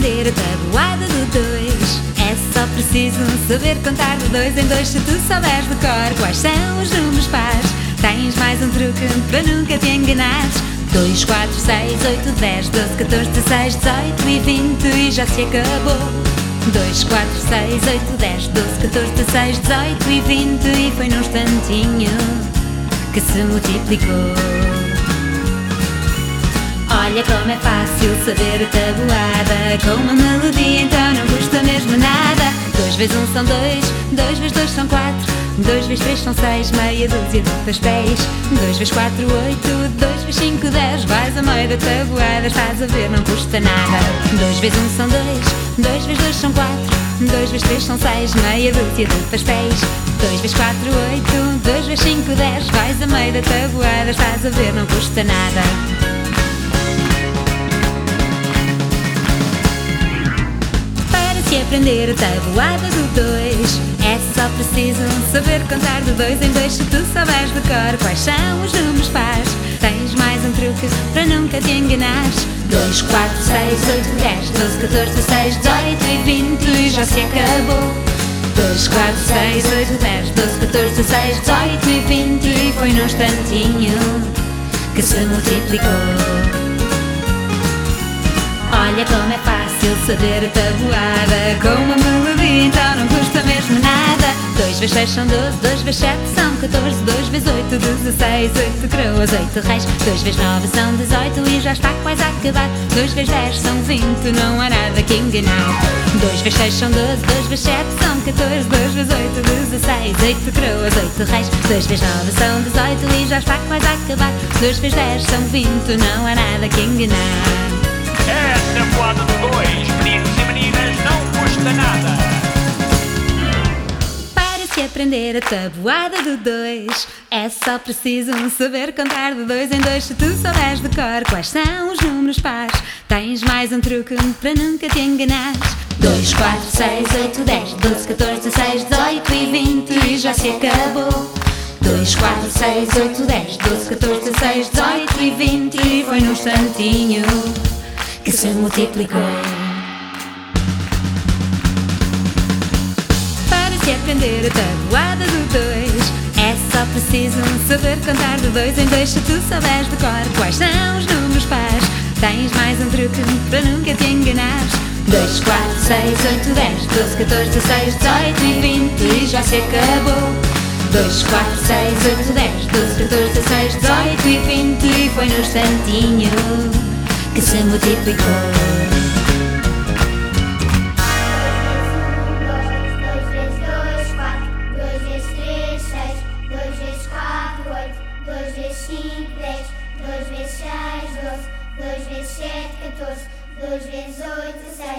aprender a tabuada do 2. É só preciso saber contar de 2 em 2. Se tu souberes de cor quais são os números pares, tens mais um truque para nunca te enganares. 2, 4, 6, 8, 10, 12, 14, 16, 18 e 20 e já se acabou. 2, 4, 6, 8, 10, 12, 14, 16, 18 e 20 e foi num instantinho que se multiplicou. Olha como é fácil saber a tabuada, com uma melodia então não custa mesmo nada. 2 vezes 1 são 2, 2 vezes 2 são 4, 2 vezes 3 são 6, meia dúzia de papéis. 2 vezes 4, 8, 2 vezes 5, 10, vais a meio da tabuada, estás a ver, não custa nada. 2 vezes 1 são 2, 2 vezes 2 são 4, 2 vezes 3 são 6, meia dúzia de papéis. 2 vezes 4, 8, 2 vezes 5, 10, vais a meio da tabuada, estás a ver, não custa nada. Se aprender a tabuada do 2, é só preciso saber contar de 2 em 2. Se tu souberes de cor quais são os números pares, tens mais um truque para nunca te enganares. 2, 4, 6, 8, 10, 12, 14, 16, 18 e 20 e já se acabou. 2, 4, 6, 8, 10, 12, 14, 16, 18 e 20 e foi num instantinho que se multiplicou. Olha como é fácil saber a tabuada, com uma melodia então não custa mesmo nada. 2 vezes 6 são 12, 2 vezes 7 são 14, 2 vezes 8, 16, 8 coroas, 8 reis. 2 vezes 9 são 18 e já está quase a acabar. 2 vezes 10 são 20, não há nada que enganar. 2 vezes 6 são 12, 2 vezes 7 são 14, 2 vezes 8, 16, 8 coroas, 8 reis. 2 vezes 9 são 18 e já está quase a acabar. 2 vezes 10 são 20, não há nada que enganar. É a tabuada do 2, meninos e meninas, não custa nada. Para se aprender a tabuada do 2, é só preciso saber contar de 2 em 2. Se tu souberes de cor quais são os números pares, tens mais um truque para nunca te enganares. 2, 4, 6, 8, 10, 12, 14, 16, 18 e 20 e já se acabou. 2, 4, 6, 8, 10, 12, 14, 16, 18 e 20 e foi num instantinho que se multiplicou. Para se aprender a tabuada do 2, é só preciso saber contar de 2 em 2. Se tu souberes de cor quais são os números pares, tens mais um truque para nunca te enganares. 2, 4, 6, 8, 10, 12, 14, 16, 18 e 20 e já se acabou. 2, 4, 6, 8, 10, 12, 14, 16, 18 e 20 e foi num instantinho que se multiplicou. 2 vezes 2, 4, 2 vezes 3, 6, 2 vezes 4, 8, 2 vezes 5, 10, 2 vezes 6, 12, 2 vezes 7, 14, 2 vezes 8, 16,